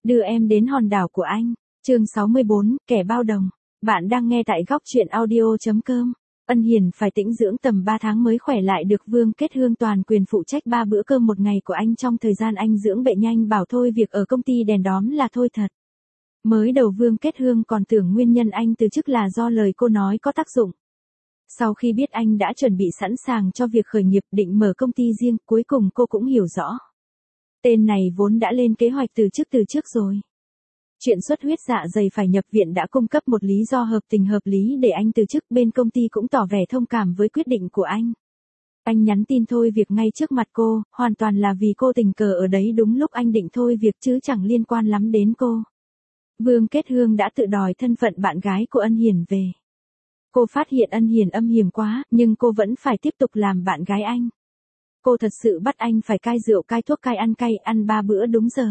Đưa em đến hòn đảo của anh. Chương 64, kẻ bao đồng. Bạn đang nghe tại góc truyện audio.com. Ân Hiền phải tĩnh dưỡng tầm 3 tháng mới khỏe lại được. Vương Kết Hương toàn quyền phụ trách 3 bữa cơm một ngày của anh. Trong thời gian anh dưỡng bệnh nhanh bảo thôi việc ở công ty đèn đóm là thôi thật. Mới đầu Vương Kết Hương còn tưởng nguyên nhân anh từ chức là do lời cô nói có tác dụng. Sau khi biết anh đã chuẩn bị sẵn sàng cho việc khởi nghiệp định mở công ty riêng, cuối cùng cô cũng hiểu rõ. Tên này vốn đã lên kế hoạch từ trước rồi. Chuyện xuất huyết dạ dày phải nhập viện đã cung cấp một lý do hợp tình hợp lý để anh từ chức. Bên công ty cũng tỏ vẻ thông cảm với quyết định của anh. Anh nhắn tin thôi việc ngay trước mặt cô, hoàn toàn là vì cô tình cờ ở đấy đúng lúc anh định thôi việc chứ chẳng liên quan lắm đến cô. Vương Kết Hương đã tự đòi thân phận bạn gái của Ân Hiền về. Cô phát hiện Ân Hiền âm hiểm quá, nhưng cô vẫn phải tiếp tục làm bạn gái anh. Cô thật sự bắt anh phải cai rượu cai thuốc cai, ăn 3 bữa đúng giờ.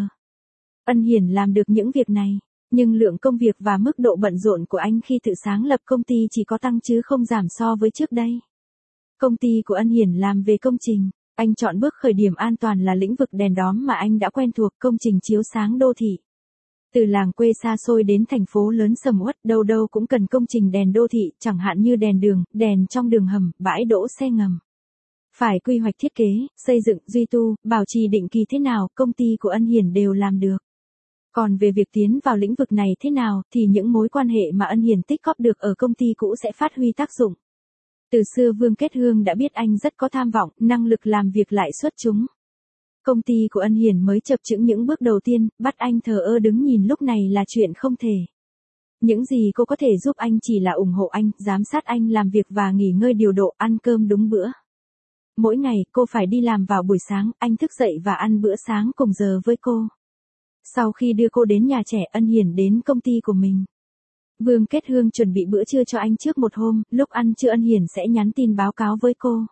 Ân Hiền làm được những việc này, nhưng lượng công việc và mức độ bận rộn của anh khi tự sáng lập công ty chỉ có tăng chứ không giảm so với trước đây. Công ty của Ân Hiền làm về công trình, anh chọn bước khởi điểm an toàn là lĩnh vực đèn đóm mà anh đã quen thuộc, công trình chiếu sáng đô thị. Từ làng quê xa xôi đến thành phố lớn sầm uất, đâu đâu cũng cần công trình đèn đô thị, chẳng hạn như đèn đường, đèn trong đường hầm, bãi đỗ xe ngầm. Phải quy hoạch thiết kế, xây dựng, duy tu, bảo trì định kỳ thế nào, công ty của Ân Hiền đều làm được. Còn về việc tiến vào lĩnh vực này thế nào, thì những mối quan hệ mà Ân Hiền tích góp được ở công ty cũ sẽ phát huy tác dụng. Từ xưa Vương Kết Hương đã biết anh rất có tham vọng, năng lực làm việc lại xuất chúng. Công ty của Ân Hiền mới chập chững những bước đầu tiên, bắt anh thờ ơ đứng nhìn lúc này là chuyện không thể. Những gì cô có thể giúp anh chỉ là ủng hộ anh, giám sát anh làm việc và nghỉ ngơi điều độ, ăn cơm đúng bữa. Mỗi ngày cô phải đi làm vào buổi sáng, anh thức dậy và ăn bữa sáng cùng giờ với cô. Sau khi đưa cô đến nhà trẻ, Ân Hiền đến công ty của mình. Vương Kết Hương chuẩn bị bữa trưa cho anh trước một hôm, lúc ăn trưa Ân Hiền sẽ nhắn tin báo cáo với cô.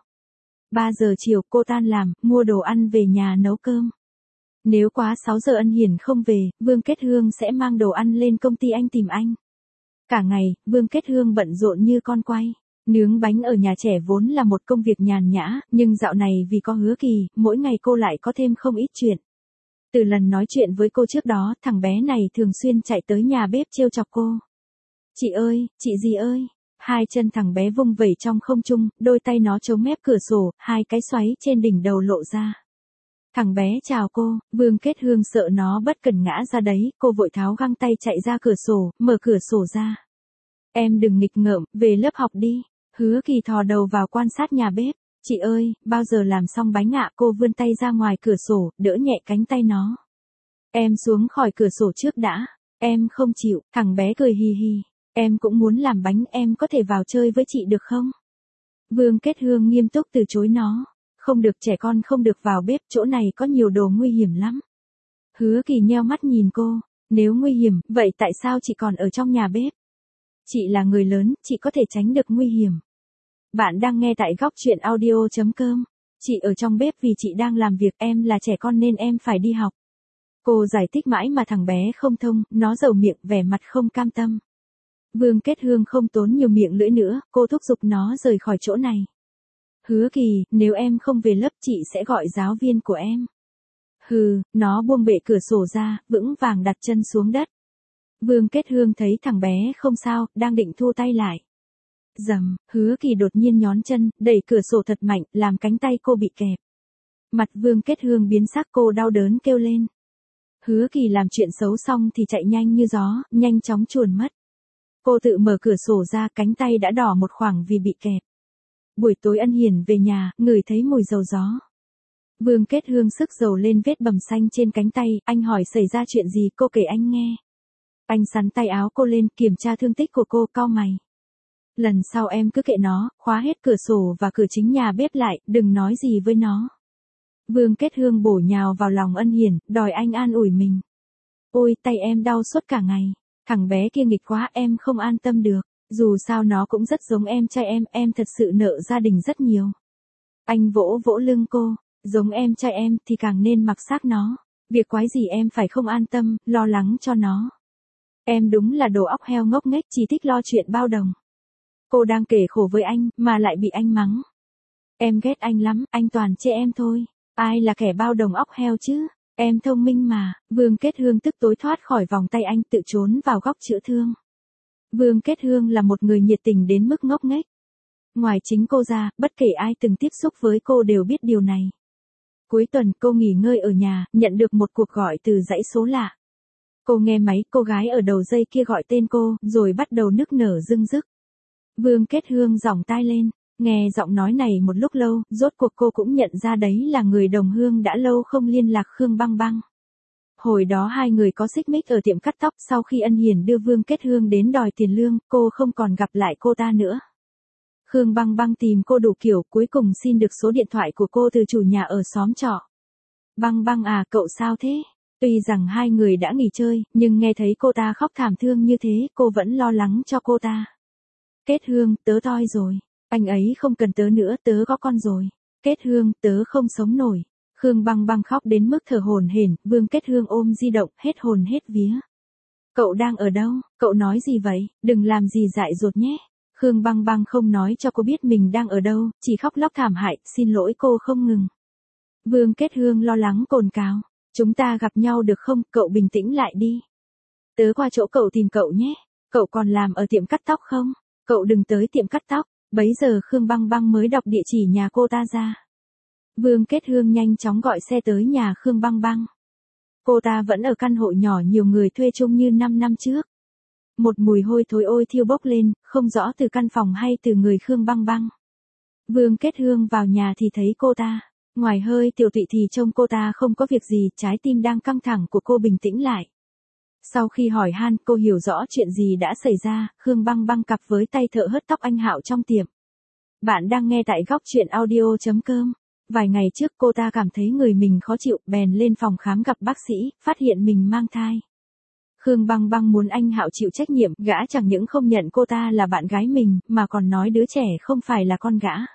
3 giờ chiều cô tan làm, mua đồ ăn về nhà nấu cơm. Nếu quá 6 giờ Ân Hiền không về, Vương Kết Hương sẽ mang đồ ăn lên công ty anh tìm anh. Cả ngày, Vương Kết Hương bận rộn như con quay. Nướng bánh ở nhà trẻ vốn là một công việc nhàn nhã, nhưng dạo này vì có Hứa Kỳ, mỗi ngày cô lại có thêm không ít chuyện. Từ lần nói chuyện với cô trước đó, thằng bé này thường xuyên chạy tới nhà bếp trêu chọc cô. Chị ơi, chị gì ơi. Hai chân thằng bé vung vẩy trong không trung, đôi tay nó chống mép cửa sổ, hai cái xoáy trên đỉnh đầu lộ ra. Thằng bé chào cô, Vương Kết Hương sợ nó bất cần ngã ra đấy, cô vội tháo găng tay chạy ra cửa sổ, mở cửa sổ ra. Em đừng nghịch ngợm, về lớp học đi. Hứa Kỳ thò đầu vào quan sát nhà bếp. Chị ơi, bao giờ làm xong bánh ạ? Cô vươn tay ra ngoài cửa sổ, đỡ nhẹ cánh tay nó. Em xuống khỏi cửa sổ trước đã. Em không chịu, thằng bé cười hì hì. Em cũng muốn làm bánh, em có thể vào chơi với chị được không? Vương Kết Hương nghiêm túc từ chối nó. Không được, trẻ con không được vào bếp, chỗ này có nhiều đồ nguy hiểm lắm. Hứa Kỳ nheo mắt nhìn cô. Nếu nguy hiểm, vậy tại sao chị còn ở trong nhà bếp? Chị là người lớn, chị có thể tránh được nguy hiểm. Bạn đang nghe tại góc truyện audio.com. Chị ở trong bếp vì chị đang làm việc, em là trẻ con nên em phải đi học. Cô giải thích mãi mà thằng bé không thông, nó dầu miệng, vẻ mặt không cam tâm. Vương Kết Hương không tốn nhiều miệng lưỡi nữa, cô thúc giục nó rời khỏi chỗ này. Hứa Kỳ, nếu em không về lớp chị sẽ gọi giáo viên của em. Hừ, nó buông bệ cửa sổ ra, vững vàng đặt chân xuống đất. Vương Kết Hương thấy thằng bé không sao, đang định thu tay lại. Rầm, Hứa Kỳ đột nhiên nhón chân, đẩy cửa sổ thật mạnh, làm cánh tay cô bị kẹp. Mặt Vương Kết Hương biến sắc, cô đau đớn kêu lên. Hứa Kỳ làm chuyện xấu xong thì chạy nhanh như gió, nhanh chóng chuồn mất. Cô tự mở cửa sổ ra, cánh tay đã đỏ một khoảng vì bị kẹp. Buổi tối Ân Hiền về nhà, ngửi thấy mùi dầu gió. Vương Kết Hương sức dầu lên vết bầm xanh trên cánh tay, anh hỏi xảy ra chuyện gì, cô kể anh nghe. Anh sắn tay áo cô lên, kiểm tra thương tích của cô, cau mày. Lần sau em cứ kệ nó, khóa hết cửa sổ và cửa chính nhà bếp lại, đừng nói gì với nó. Vương Kết Hương bổ nhào vào lòng Ân Hiền, đòi anh an ủi mình. Ôi, tay em đau suốt cả ngày. Thằng bé kia nghịch quá, em không an tâm được. Dù sao nó cũng rất giống em trai em thật sự nợ gia đình rất nhiều. Anh vỗ vỗ lưng cô, giống em trai em thì càng nên mặc xác nó. Việc quái gì em phải không an tâm, lo lắng cho nó. Em đúng là đồ óc heo ngốc nghếch, chỉ thích lo chuyện bao đồng. Cô đang kể khổ với anh, mà lại bị anh mắng. Em ghét anh lắm, anh toàn chê em thôi. Ai là kẻ bao đồng óc heo chứ? Em thông minh mà, Vương Kết Hương tức tối thoát khỏi vòng tay anh tự trốn vào góc chữa thương. Vương Kết Hương là một người nhiệt tình đến mức ngốc nghếch. Ngoài chính cô ra, bất kể ai từng tiếp xúc với cô đều biết điều này. Cuối tuần cô nghỉ ngơi ở nhà, nhận được một cuộc gọi từ dãy số lạ. Cô nghe máy, cô gái ở đầu dây kia gọi tên cô, rồi bắt đầu nức nở rưng rức. Vương Kết Hương giỏng tai lên, nghe giọng nói này một lúc lâu, rốt cuộc cô cũng nhận ra đấy là người đồng hương đã lâu không liên lạc Khương Băng Băng. Hồi đó hai người có xích mích ở tiệm cắt tóc, sau khi Ân Hiền đưa Vương Kết Hương đến đòi tiền lương, cô không còn gặp lại cô ta nữa. Khương Băng Băng tìm cô đủ kiểu, cuối cùng xin được số điện thoại của cô từ chủ nhà ở xóm trọ. Băng Băng à, cậu sao thế? Tuy rằng hai người đã nghỉ chơi, nhưng nghe thấy cô ta khóc thảm thương như thế, cô vẫn lo lắng cho cô ta. Kết Hương, tớ toi rồi. Anh ấy không cần tớ nữa, tớ có con rồi. Kết Hương, tớ không sống nổi. Khương Băng Băng khóc đến mức thở hổn hển, Vương Kết Hương ôm di động, hết hồn hết vía. Cậu đang ở đâu? Cậu nói gì vậy? Đừng làm gì dại dột nhé. Khương Băng Băng không nói cho cô biết mình đang ở đâu, chỉ khóc lóc thảm hại, xin lỗi cô không ngừng. Vương Kết Hương lo lắng cồn cào. Chúng ta gặp nhau được không? Cậu bình tĩnh lại đi. Tớ qua chỗ cậu tìm cậu nhé. Cậu còn làm ở tiệm cắt tóc không? Cậu đừng tới tiệm cắt tóc. Bấy giờ Khương Băng Băng mới đọc địa chỉ nhà cô ta ra. Vương Kết Hương nhanh chóng gọi xe tới nhà Khương Băng Băng. Cô ta vẫn ở căn hộ nhỏ nhiều người thuê chung như 5 năm trước. Một mùi hôi thối ôi thiêu bốc lên, không rõ từ căn phòng hay từ người Khương Băng Băng. Vương Kết Hương vào nhà thì thấy cô ta. Ngoài hơi tiểu tụy thì trông cô ta không có việc gì, trái tim đang căng thẳng của cô bình tĩnh lại. Sau khi hỏi han, cô hiểu rõ chuyện gì đã xảy ra, Khương Băng Băng cặp với tay thợ hớt tóc anh Hạo trong tiệm. Bạn đang nghe tại góc truyện audio.com. Vài ngày trước cô ta cảm thấy người mình khó chịu, bèn lên phòng khám gặp bác sĩ, phát hiện mình mang thai. Khương Băng Băng muốn anh Hạo chịu trách nhiệm, gã chẳng những không nhận cô ta là bạn gái mình, mà còn nói đứa trẻ không phải là con gã.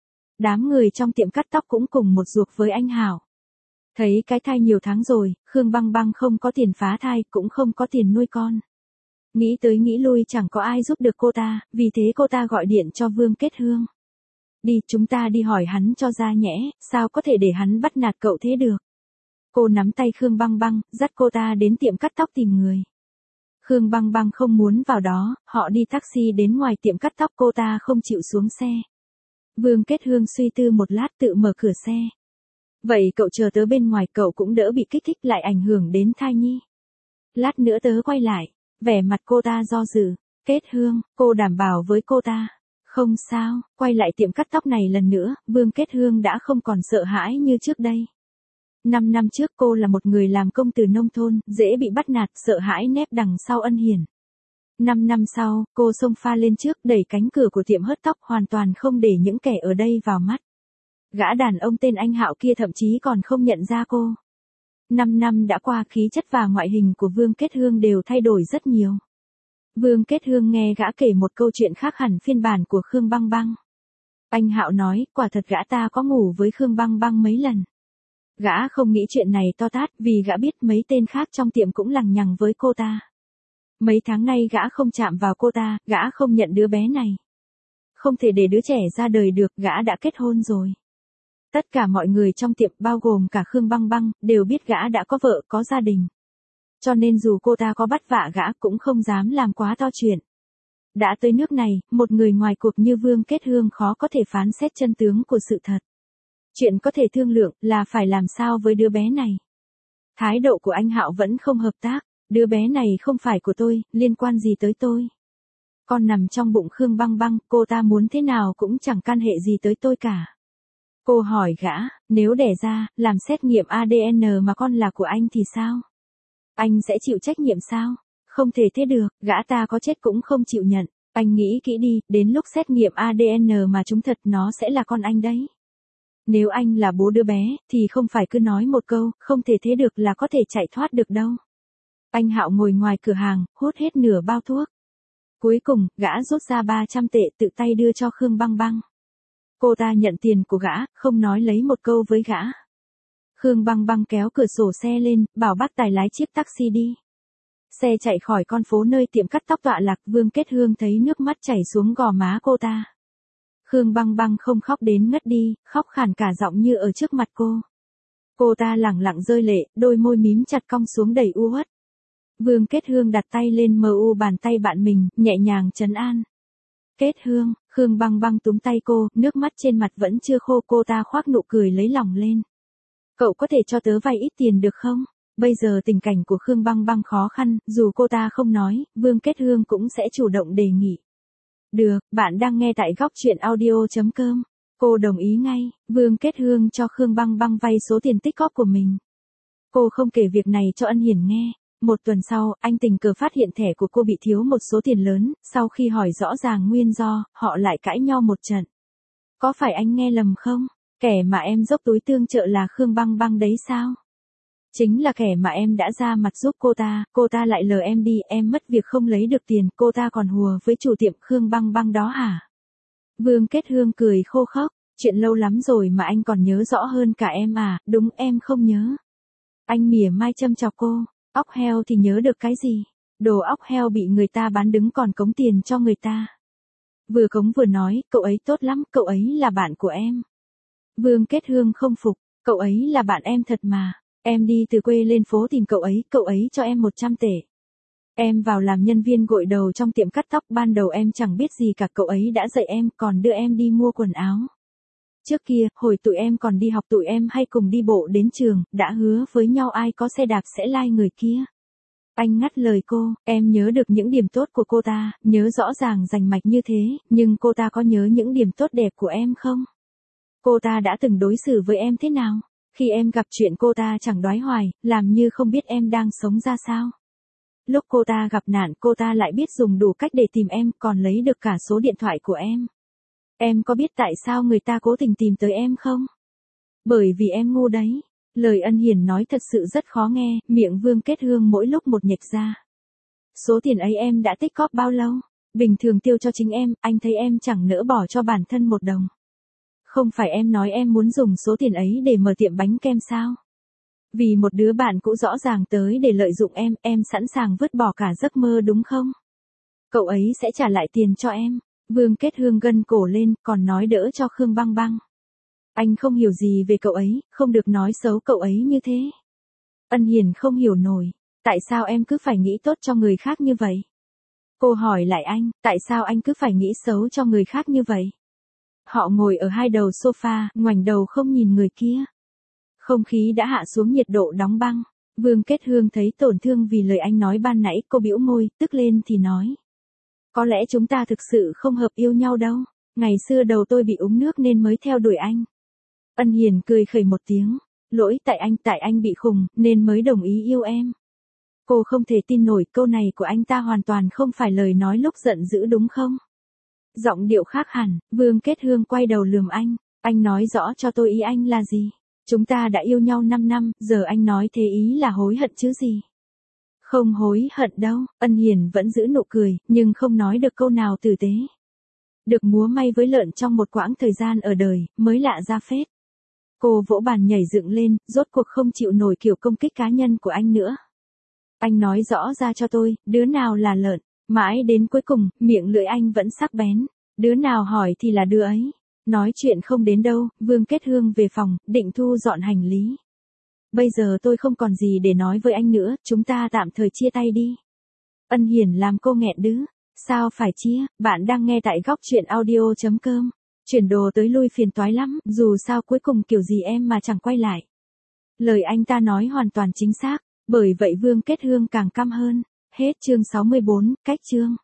Đám người trong tiệm cắt tóc cũng cùng một ruột với anh Hạo. Thấy cái thai nhiều tháng rồi, Khương Băng Băng không có tiền phá thai, cũng không có tiền nuôi con. Nghĩ tới nghĩ lui chẳng có ai giúp được cô ta, vì thế cô ta gọi điện cho Vương Kết Hương. Đi, chúng ta đi hỏi hắn cho ra nhẽ, sao có thể để hắn bắt nạt cậu thế được. Cô nắm tay Khương Băng Băng, dắt cô ta đến tiệm cắt tóc tìm người. Khương Băng Băng không muốn vào đó, họ đi taxi đến ngoài tiệm cắt tóc, cô ta không chịu xuống xe. Vương Kết Hương suy tư một lát tự mở cửa xe. Vậy cậu chờ tớ bên ngoài, cậu cũng đỡ bị kích thích lại ảnh hưởng đến thai nhi. Lát nữa tớ quay lại. Vẻ mặt cô ta do dự. Kết Hương, cô đảm bảo với cô ta. Không sao, quay lại tiệm cắt tóc này lần nữa, Vương Kết Hương đã không còn sợ hãi như trước đây. 5 năm trước cô là một người làm công từ nông thôn, dễ bị bắt nạt, sợ hãi nép đằng sau Ân Hiền. 5 năm sau, cô xông pha lên trước, đẩy cánh cửa của tiệm hớt tóc, hoàn toàn không để những kẻ ở đây vào mắt. Gã đàn ông tên anh Hạo kia thậm chí còn không nhận ra cô. 5 năm đã qua, khí chất và ngoại hình của Vương Kết Hương đều thay đổi rất nhiều. Vương Kết Hương nghe gã kể một câu chuyện khác hẳn phiên bản của Khương Băng Băng. Anh Hạo nói, quả thật gã ta có ngủ với Khương Băng Băng mấy lần. Gã không nghĩ chuyện này to tát, vì gã biết mấy tên khác trong tiệm cũng lằng nhằng với cô ta. Mấy tháng nay gã không chạm vào cô ta, gã không nhận đứa bé này. Không thể để đứa trẻ ra đời được, gã đã kết hôn rồi. Tất cả mọi người trong tiệm, bao gồm cả Khương Băng Băng, đều biết gã đã có vợ, có gia đình. Cho nên dù cô ta có bắt vạ gã cũng không dám làm quá to chuyện. Đã tới nước này, một người ngoài cuộc như Vương Kết Hương khó có thể phán xét chân tướng của sự thật. Chuyện có thể thương lượng là phải làm sao với đứa bé này. Thái độ của anh Hạo vẫn không hợp tác. Đứa bé này không phải của tôi, liên quan gì tới tôi. Con nằm trong bụng Khương Băng Băng, cô ta muốn thế nào cũng chẳng can hệ gì tới tôi cả. Cô hỏi gã, nếu đẻ ra, làm xét nghiệm ADN mà con là của anh thì sao? Anh sẽ chịu trách nhiệm sao? Không thể thế được, gã ta có chết cũng không chịu nhận. Anh nghĩ kỹ đi, đến lúc xét nghiệm ADN mà chúng thật nó sẽ là con anh đấy. Nếu anh là bố đứa bé, thì không phải cứ nói một câu, không thể thế được là có thể chạy thoát được đâu. Anh Hạo ngồi ngoài cửa hàng, hút hết nửa bao thuốc. Cuối cùng, gã rút ra 300 tệ tự tay đưa cho Khương Băng Băng. Cô ta nhận tiền của gã, không nói lấy một câu với gã. Khương Băng Băng kéo cửa sổ xe lên, bảo bác tài lái chiếc taxi đi. Xe chạy khỏi con phố nơi tiệm cắt tóc tọa lạc, Vương Kết Hương thấy nước mắt chảy xuống gò má cô ta. Khương Băng Băng không khóc đến ngất đi, khóc khàn cả giọng như ở trước mặt cô. Cô ta lẳng lặng rơi lệ, đôi môi mím chặt cong xuống đầy u uất. Vương Kết Hương đặt tay lên bàn tay bạn mình, nhẹ nhàng trấn an. Kết Hương, Khương Băng Băng túm tay cô, nước mắt trên mặt vẫn chưa khô, cô ta khoác nụ cười lấy lòng lên. Cậu có thể cho tớ vay ít tiền được không? Bây giờ tình cảnh của Khương Băng Băng khó khăn, dù cô ta không nói, Vương Kết Hương cũng sẽ chủ động đề nghị. Được, bạn đang nghe tại góc truyện audio.com. Cô đồng ý ngay, Vương Kết Hương cho Khương Băng Băng vay số tiền tích góp của mình. Cô không kể việc này cho Ân Hiển nghe. Một tuần sau, anh tình cờ phát hiện thẻ của cô bị thiếu một số tiền lớn, sau khi hỏi rõ ràng nguyên do, họ lại cãi nhau một trận. Có phải anh nghe lầm không? Kẻ mà em dốc túi tương trợ là Khương Băng Băng đấy sao? Chính là kẻ mà em đã ra mặt giúp cô ta lại lờ em đi, em mất việc không lấy được tiền, cô ta còn hùa với chủ tiệm Khương Băng Băng đó hả? Vương Kết Hương cười khô khốc, chuyện lâu lắm rồi mà anh còn nhớ rõ hơn cả em à, đúng em không nhớ. Anh mỉa mai châm chọc cô, óc heo thì nhớ được cái gì, đồ óc heo bị người ta bán đứng còn cống tiền cho người ta. Vừa cống vừa nói, cậu ấy tốt lắm, cậu ấy là bạn của em. Vương Kết Hương không phục, cậu ấy là bạn em thật mà. Em đi từ quê lên phố tìm cậu ấy cho em 100 tệ. Em vào làm nhân viên gội đầu trong tiệm cắt tóc, ban đầu em chẳng biết gì cả, cậu ấy đã dạy em, còn đưa em đi mua quần áo. Trước kia, hồi tụi em còn đi học tụi em hay cùng đi bộ đến trường, đã hứa với nhau ai có xe đạp sẽ like người kia. Anh ngắt lời cô, em nhớ được những điểm tốt của cô ta, nhớ rõ ràng rành mạch như thế, nhưng cô ta có nhớ những điểm tốt đẹp của em không? Cô ta đã từng đối xử với em thế nào? Khi em gặp chuyện cô ta chẳng đoái hoài, làm như không biết em đang sống ra sao. Lúc cô ta gặp nạn, cô ta lại biết dùng đủ cách để tìm em, còn lấy được cả số điện thoại của em. Em có biết tại sao người ta cố tình tìm tới em không? Bởi vì em ngu đấy. Lời Ân Hiển nói thật sự rất khó nghe, miệng Vương Kết Hương mỗi lúc một nhệch ra. Số tiền ấy em đã tích góp bao lâu? Bình thường tiêu cho chính em, anh thấy em chẳng nỡ bỏ cho bản thân một đồng. Không phải em nói em muốn dùng số tiền ấy để mở tiệm bánh kem sao? Vì một đứa bạn cũ rõ ràng tới để lợi dụng em sẵn sàng vứt bỏ cả giấc mơ đúng không? Cậu ấy sẽ trả lại tiền cho em. Vương Kết Hương gân cổ lên, còn nói đỡ cho Khương Băng Băng. Anh không hiểu gì về cậu ấy, không được nói xấu cậu ấy như thế. Ân Hiển không hiểu nổi, tại sao em cứ phải nghĩ tốt cho người khác như vậy? Cô hỏi lại anh, tại sao anh cứ phải nghĩ xấu cho người khác như vậy? Họ ngồi ở hai đầu sofa, ngoảnh đầu không nhìn người kia. Không khí đã hạ xuống nhiệt độ đóng băng. Vương Kết Hương thấy tổn thương vì lời anh nói ban nãy, cô bĩu môi, tức lên thì nói. Có lẽ chúng ta thực sự không hợp yêu nhau đâu. Ngày xưa đầu tôi bị úng nước nên mới theo đuổi anh. Ân Hiển cười khẩy một tiếng. Lỗi tại anh bị khùng, nên mới đồng ý yêu em. Cô không thể tin nổi câu này của anh ta hoàn toàn không phải lời nói lúc giận dữ đúng không? Giọng điệu khác hẳn, Vương Kết Hương quay đầu lườm anh nói rõ cho tôi ý anh là gì? Chúng ta đã yêu nhau 5 năm, giờ anh nói thế ý là hối hận chứ gì? Không hối hận đâu, Ân Hiển vẫn giữ nụ cười, nhưng không nói được câu nào tử tế. Được múa may với lợn trong một quãng thời gian ở đời, mới lạ ra phết. Cô vỗ bàn nhảy dựng lên, rốt cuộc không chịu nổi kiểu công kích cá nhân của anh nữa. Anh nói rõ ra cho tôi, đứa nào là lợn, mãi đến cuối cùng, miệng lưỡi anh vẫn sắc bén. Đứa nào hỏi thì là đứa ấy. Nói chuyện không đến đâu, Vương Kết Hương về phòng, định thu dọn hành lý. Bây giờ tôi không còn gì để nói với anh nữa, chúng ta tạm thời chia tay đi. Ân Hiển làm cô nghẹn đứ. Sao phải chia, bạn đang nghe tại góc truyện audio.com. Chuyển đồ tới lui phiền toái lắm, dù sao cuối cùng kiểu gì em mà chẳng quay lại. Lời anh ta nói hoàn toàn chính xác, bởi vậy Vương Kết Hương càng căm hơn. Hết chương 64, cách chương.